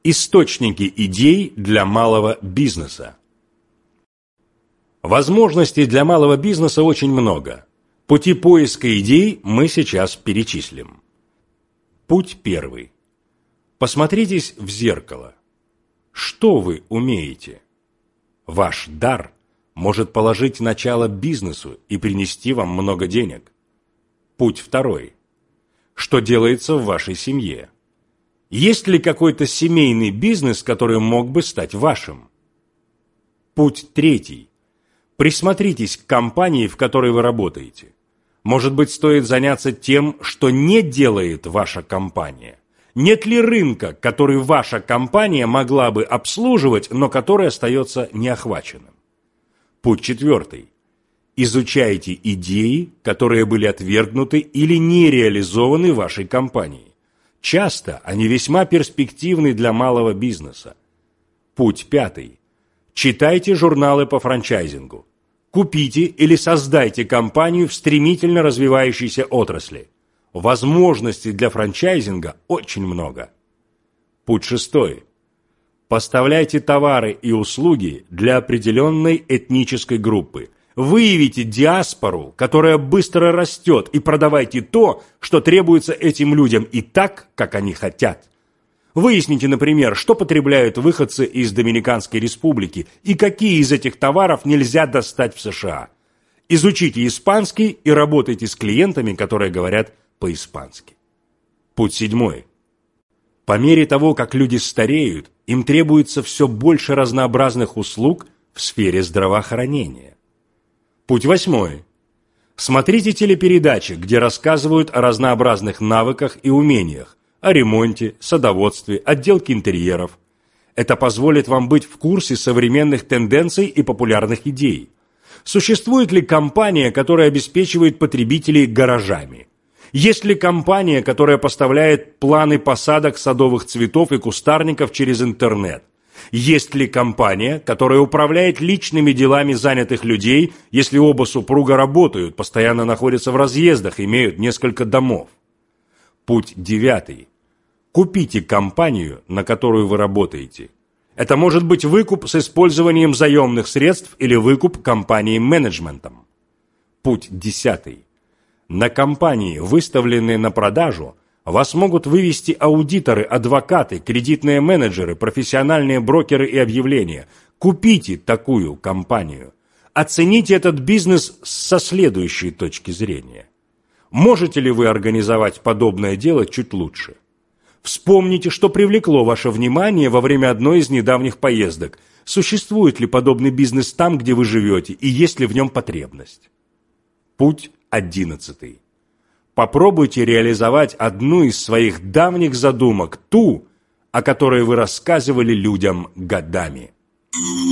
Источники идей для малого бизнеса. Возможностей для малого бизнеса очень много. Пути поиска идей мы сейчас перечислим. Путь первый. Посмотритесь в зеркало. Что вы умеете? Ваш дар может положить начало бизнесу и принести вам много денег. Путь второй. Что делается в вашей семье? Есть ли какой-то семейный бизнес, который мог бы стать вашим? Путь третий. Присмотритесь к компании, в которой вы работаете. Может быть, стоит заняться тем, что не делает ваша компания. Нет ли рынка, который ваша компания могла бы обслуживать, но который остается неохваченным? Путь четвертый. Изучайте идеи, которые были отвергнуты или не реализованы вашей компанией. Часто они весьма перспективны для малого бизнеса. Путь пятый. Читайте журналы по франчайзингу. Купите или создайте компанию в стремительно развивающейся отрасли. Возможностей для франчайзинга очень много. Путь шестой. Поставляйте товары и услуги для определенной этнической группы. Выявите диаспору, которая быстро растет, и продавайте то, что требуется этим людям, и так, как они хотят. Выясните, например, что потребляют выходцы из Доминиканской республики и какие из этих товаров нельзя достать в США. Изучите испанский и работайте с клиентами, которые говорят по-испански. Путь седьмой. По мере того, как люди стареют, им требуется все больше разнообразных услуг в сфере здравоохранения. Путь восьмой. Смотрите телепередачи, где рассказывают о разнообразных навыках и умениях, о ремонте, садоводстве, отделке интерьеров. Это позволит вам быть в курсе современных тенденций и популярных идей. Существует ли компания, которая обеспечивает потребителей гаражами? Есть ли компания, которая поставляет планы посадок садовых цветов и кустарников через интернет? Есть ли компания, которая управляет личными делами занятых людей, если оба супруга работают, постоянно находятся в разъездах, имеют несколько домов? Путь девятый. Купите компанию, на которую вы работаете. Это может быть выкуп с использованием заемных средств или выкуп компанией-менеджментом. Путь десятый. На компании, выставленные на продажу, вас могут вывести аудиторы, адвокаты, кредитные менеджеры, профессиональные брокеры и объявления. Купите такую компанию. Оцените этот бизнес со следующей точки зрения. Можете ли вы организовать подобное дело чуть лучше? Вспомните, что привлекло ваше внимание во время одной из недавних поездок. Существует ли подобный бизнес там, где вы живете, и есть ли в нем потребность? Путь 11. Попробуйте реализовать одну из своих давних задумок, ту, о которой вы рассказывали людям годами.